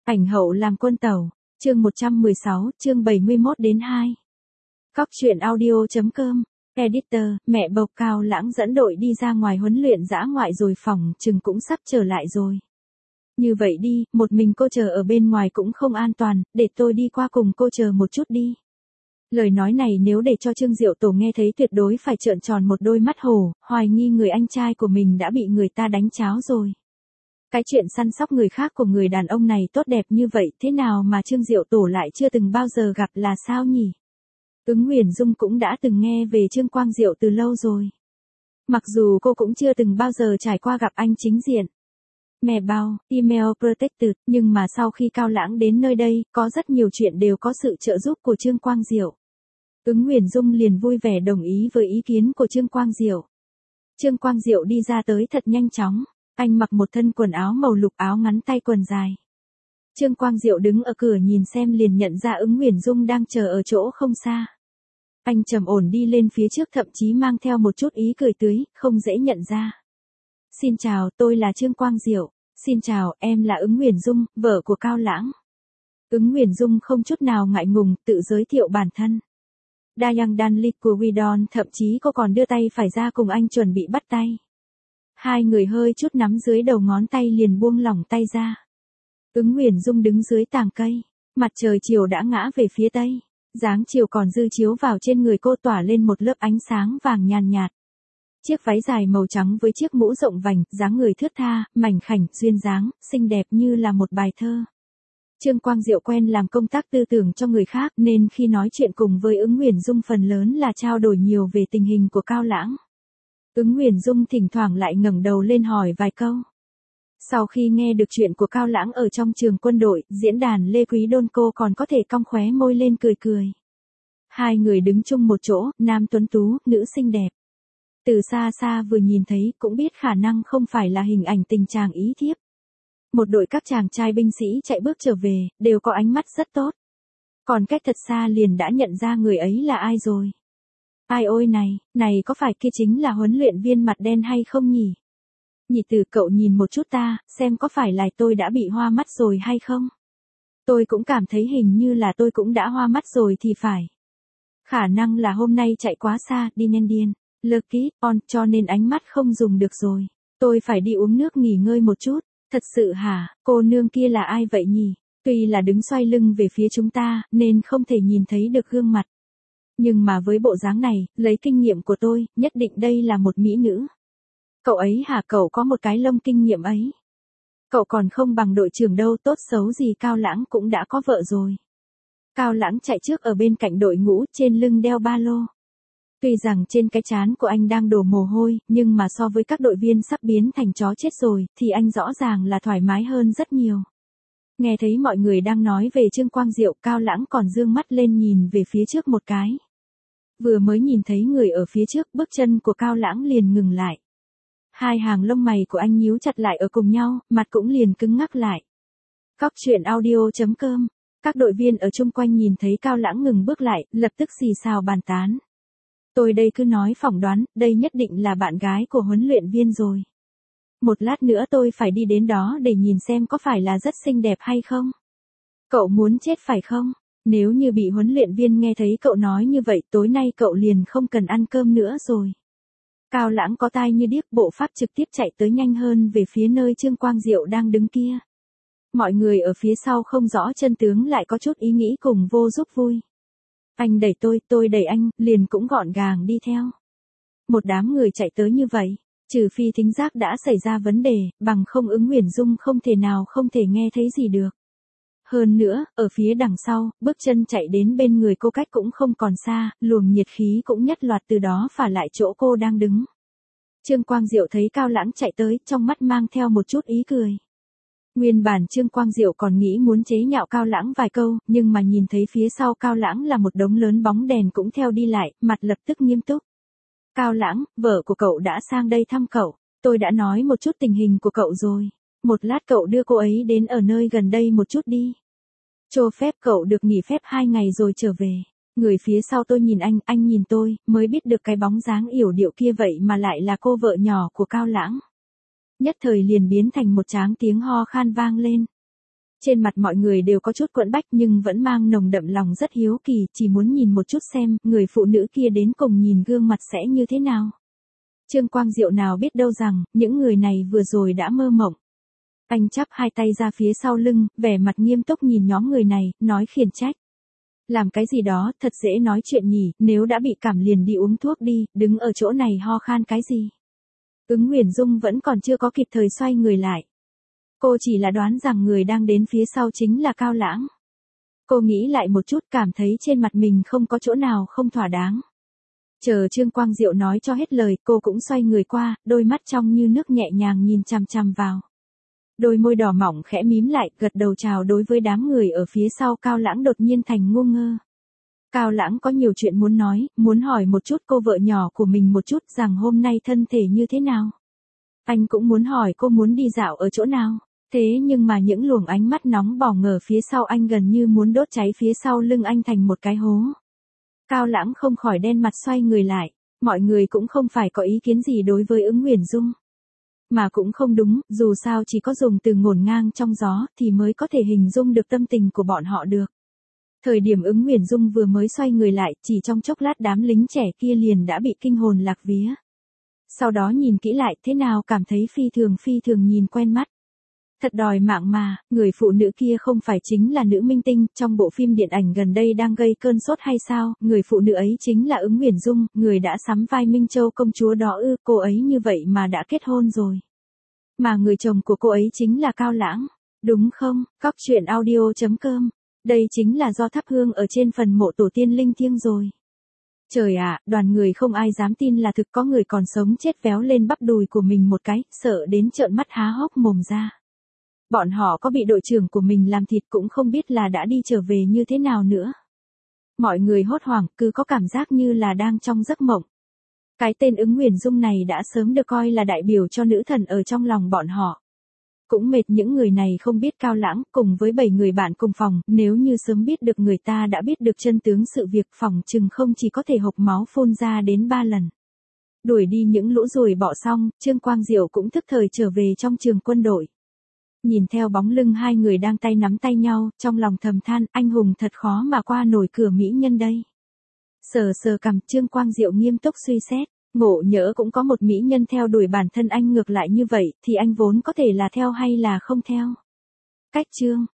Ảnh hậu làm quân tẩu, chương 116, chương 71 đến 2. Cóc truyện audio.com, editor, mẹ bầu Cao Lãng dẫn đội đi ra ngoài huấn luyện dã ngoại rồi phòng chừng cũng sắp trở lại rồi. Như vậy đi, một mình cô chờ ở bên ngoài cũng không an toàn, để tôi đi qua cùng cô chờ một chút đi. Lời nói này nếu để cho Trương Diệu Tổ nghe thấy tuyệt đối phải trợn tròn một đôi mắt hổ, hoài nghi người anh trai của mình đã bị người ta đánh cháo rồi. Cái chuyện săn sóc người khác của người đàn ông này tốt đẹp như vậy thế nào mà Trương Diệu Tổ lại chưa từng bao giờ gặp là sao nhỉ? Ứng Huyền Dung cũng đã từng nghe về Trương Quang Diệu từ lâu rồi. Mặc dù cô cũng chưa từng bao giờ trải qua gặp anh chính diện. Mẹ bao, email protected, nhưng mà sau khi Cao Lãng đến nơi đây, có rất nhiều chuyện đều có sự trợ giúp của Trương Quang Diệu. Ứng Huyền Dung liền vui vẻ đồng ý với ý kiến của Trương Quang Diệu. Trương Quang Diệu đi ra tới thật nhanh chóng. Anh mặc một thân quần áo màu lục, áo ngắn tay quần dài. Trương Quang Diệu đứng ở cửa nhìn xem liền nhận ra Ứng Huyền Dung đang chờ ở chỗ không xa. Anh trầm ổn đi lên phía trước, thậm chí mang theo một chút ý cười tươi, không dễ nhận ra. Xin chào, tôi là Trương Quang Diệu. Xin chào, em là Ứng Huyền Dung, vợ của Cao Lãng. Ứng Huyền Dung không chút nào ngại ngùng, tự giới thiệu bản thân. Dayang Danlik của Widon, thậm chí cô còn đưa tay phải ra cùng anh chuẩn bị bắt tay. Hai người hơi chút nắm dưới đầu ngón tay liền buông lỏng tay ra. Ứng Huyền Dung đứng dưới tàng cây, mặt trời chiều đã ngã về phía tây, dáng chiều còn dư chiếu vào trên người cô tỏa lên một lớp ánh sáng vàng nhàn nhạt. Chiếc váy dài màu trắng với chiếc mũ rộng vành, dáng người thướt tha, mảnh khảnh, duyên dáng, xinh đẹp như là một bài thơ. Trương Quang Diệu quen làm công tác tư tưởng cho người khác nên khi nói chuyện cùng với Ứng Huyền Dung phần lớn là trao đổi nhiều về tình hình của Cao Lãng. Ứng Huyền Dung thỉnh thoảng lại ngẩng đầu lên hỏi vài câu. Sau khi nghe được chuyện của Cao Lãng ở trong trường quân đội, diễn đàn Lê Quý Đôn cô còn có thể cong khóe môi lên cười cười. Hai người đứng chung một chỗ, nam tuấn tú, nữ xinh đẹp. Từ xa xa vừa nhìn thấy cũng biết khả năng không phải là hình ảnh tình chàng ý thiếp. Một đội các chàng trai binh sĩ chạy bước trở về, đều có ánh mắt rất tốt. Còn cách thật xa liền đã nhận ra người ấy là ai rồi. Ai ôi này có phải kia chính là huấn luyện viên mặt đen hay không nhỉ? Nhị tử, cậu nhìn một chút ta, xem có phải là tôi đã bị hoa mắt rồi hay không? Tôi cũng cảm thấy hình như là tôi cũng đã hoa mắt rồi thì phải. Khả năng là hôm nay chạy quá xa, đi nên điên, lucky on, cho nên ánh mắt không dùng được rồi. Tôi phải đi uống nước nghỉ ngơi một chút. Thật sự hả, cô nương kia là ai vậy nhỉ? Tuy là đứng xoay lưng về phía chúng ta, nên không thể nhìn thấy được gương mặt. Nhưng mà với bộ dáng này, lấy kinh nghiệm của tôi, nhất định đây là một mỹ nữ. Cậu ấy hả? Cậu có một cái lông kinh nghiệm ấy. Cậu còn không bằng đội trưởng đâu, tốt xấu gì Cao Lãng cũng đã có vợ rồi. Cao Lãng chạy trước ở bên cạnh đội ngũ, trên lưng đeo ba lô. Tuy rằng trên cái trán của anh đang đổ mồ hôi, nhưng mà so với các đội viên sắp biến thành chó chết rồi, thì anh rõ ràng là thoải mái hơn rất nhiều. Nghe thấy mọi người đang nói về Trương Quang Diệu, Cao Lãng còn dương mắt lên nhìn về phía trước một cái. Vừa mới nhìn thấy người ở phía trước, bước chân của Cao Lãng liền ngừng lại. Hai hàng lông mày của anh nhíu chặt lại ở cùng nhau, mặt cũng liền cứng ngắc lại. Cóc truyện audio.com, các đội viên ở chung quanh nhìn thấy Cao Lãng ngừng bước lại, lập tức xì xào bàn tán. Tôi đây cứ nói phỏng đoán, đây nhất định là bạn gái của huấn luyện viên rồi. Một lát nữa tôi phải đi đến đó để nhìn xem có phải là rất xinh đẹp hay không. Cậu muốn chết phải không? Nếu như bị huấn luyện viên nghe thấy cậu nói như vậy, tối nay cậu liền không cần ăn cơm nữa rồi. Cao Lãng có tai như điếc, bộ pháp trực tiếp chạy tới nhanh hơn về phía nơi Trương Quang Diệu đang đứng kia. Mọi người ở phía sau không rõ chân tướng lại có chút ý nghĩ cùng vô giúp vui. Anh đẩy tôi đẩy anh, liền cũng gọn gàng đi theo. Một đám người chạy tới như vậy, trừ phi thính giác đã xảy ra vấn đề, bằng không Ứng Huyền Dung không thể nghe thấy gì được. Hơn nữa, ở phía đằng sau, bước chân chạy đến bên người cô cách cũng không còn xa, luồng nhiệt khí cũng nhất loạt từ đó phả lại chỗ cô đang đứng. Trương Quang Diệu thấy Cao Lãng chạy tới, trong mắt mang theo một chút ý cười. Nguyên bản Trương Quang Diệu còn nghĩ muốn chế nhạo Cao Lãng vài câu, nhưng mà nhìn thấy phía sau Cao Lãng là một đống lớn bóng đèn cũng theo đi lại, mặt lập tức nghiêm túc. Cao Lãng, vợ của cậu đã sang đây thăm cậu, tôi đã nói một chút tình hình của cậu rồi. Một lát cậu đưa cô ấy đến ở nơi gần đây một chút đi. Cho phép cậu được nghỉ phép 2 ngày rồi trở về. Người phía sau tôi nhìn anh nhìn tôi, mới biết được cái bóng dáng yểu điệu kia vậy mà lại là cô vợ nhỏ của Cao Lãng. Nhất thời liền biến thành một tráng tiếng ho khan vang lên. Trên mặt mọi người đều có chút quẫn bách nhưng vẫn mang nồng đậm lòng rất hiếu kỳ, chỉ muốn nhìn một chút xem, người phụ nữ kia đến cùng nhìn gương mặt sẽ như thế nào. Trương Quang Diệu nào biết đâu rằng, những người này vừa rồi đã mơ mộng. Anh chắp hai tay ra phía sau lưng, vẻ mặt nghiêm túc nhìn nhóm người này, nói khiển trách. Làm cái gì đó, thật dễ nói chuyện nhỉ, nếu đã bị cảm liền đi uống thuốc đi, đứng ở chỗ này ho khan cái gì. Ứng Nguyễn Dung vẫn còn chưa có kịp thời xoay người lại. Cô chỉ là đoán rằng người đang đến phía sau chính là Cao Lãng. Cô nghĩ lại một chút cảm thấy trên mặt mình không có chỗ nào không thỏa đáng. Chờ Trương Quang Diệu nói cho hết lời, cô cũng xoay người qua, đôi mắt trong như nước nhẹ nhàng nhìn chằm chằm vào. Đôi môi đỏ mỏng khẽ mím lại, gật đầu chào đối với đám người ở phía sau. Cao Lãng đột nhiên thành ngu ngơ. Cao Lãng có nhiều chuyện muốn nói, muốn hỏi một chút cô vợ nhỏ của mình một chút rằng hôm nay thân thể như thế nào. Anh cũng muốn hỏi cô muốn đi dạo ở chỗ nào. Thế nhưng mà những luồng ánh mắt nóng bỏng ở phía sau anh gần như muốn đốt cháy phía sau lưng anh thành một cái hố. Cao Lãng không khỏi đen mặt xoay người lại. Mọi người cũng không phải có ý kiến gì đối với Ứng Nguyễn Dung. Mà cũng không đúng, dù sao chỉ có dùng từ ngổn ngang trong gió thì mới có thể hình dung được tâm tình của bọn họ được. Thời điểm Ứng Nguyễn Dung vừa mới xoay người lại, chỉ trong chốc lát đám lính trẻ kia liền đã bị kinh hồn lạc vía. Sau đó nhìn kỹ lại thế nào cảm thấy phi thường nhìn quen mắt. Thật đòi mạng mà, người phụ nữ kia không phải chính là nữ minh tinh trong bộ phim điện ảnh gần đây đang gây cơn sốt hay sao, người phụ nữ ấy chính là Ứng Nguyễn Dung, người đã sắm vai Minh Châu công chúa đó ư, cô ấy như vậy mà đã kết hôn rồi. Mà người chồng của cô ấy chính là Cao Lãng, đúng không? Cóc truyện audio.com, đây chính là do thắp hương ở trên phần mộ tổ tiên linh thiêng rồi. Trời ạ, đoàn người không ai dám tin là thực có người còn sống chết véo lên bắp đùi của mình một cái, sợ đến trợn mắt há hốc mồm ra. Bọn họ có bị đội trưởng của mình làm thịt cũng không biết là đã đi trở về như thế nào nữa. Mọi người hốt hoảng, cứ có cảm giác như là đang trong giấc mộng. Cái tên Ứng Nguyễn Dung này đã sớm được coi là đại biểu cho nữ thần ở trong lòng bọn họ. Cũng mệt những người này không biết Cao Lãng, cùng với 7 người bạn cùng phòng, nếu như sớm biết được người ta đã biết được chân tướng sự việc, phòng chừng không chỉ có thể hộc máu phun ra đến 3 lần. Đuổi đi những lũ ruồi bọ xong, Trương Quang Diệu cũng thức thời trở về trong trường quân đội. Nhìn theo bóng lưng hai người đang tay nắm tay nhau, trong lòng thầm than, anh hùng thật khó mà qua nổi cửa mỹ nhân đây. Sờ cằm, Trương Quang Diệu nghiêm túc suy xét, ngộ nhỡ cũng có một mỹ nhân theo đuổi bản thân anh ngược lại như vậy, thì anh vốn có thể là theo hay là không theo. Cách chương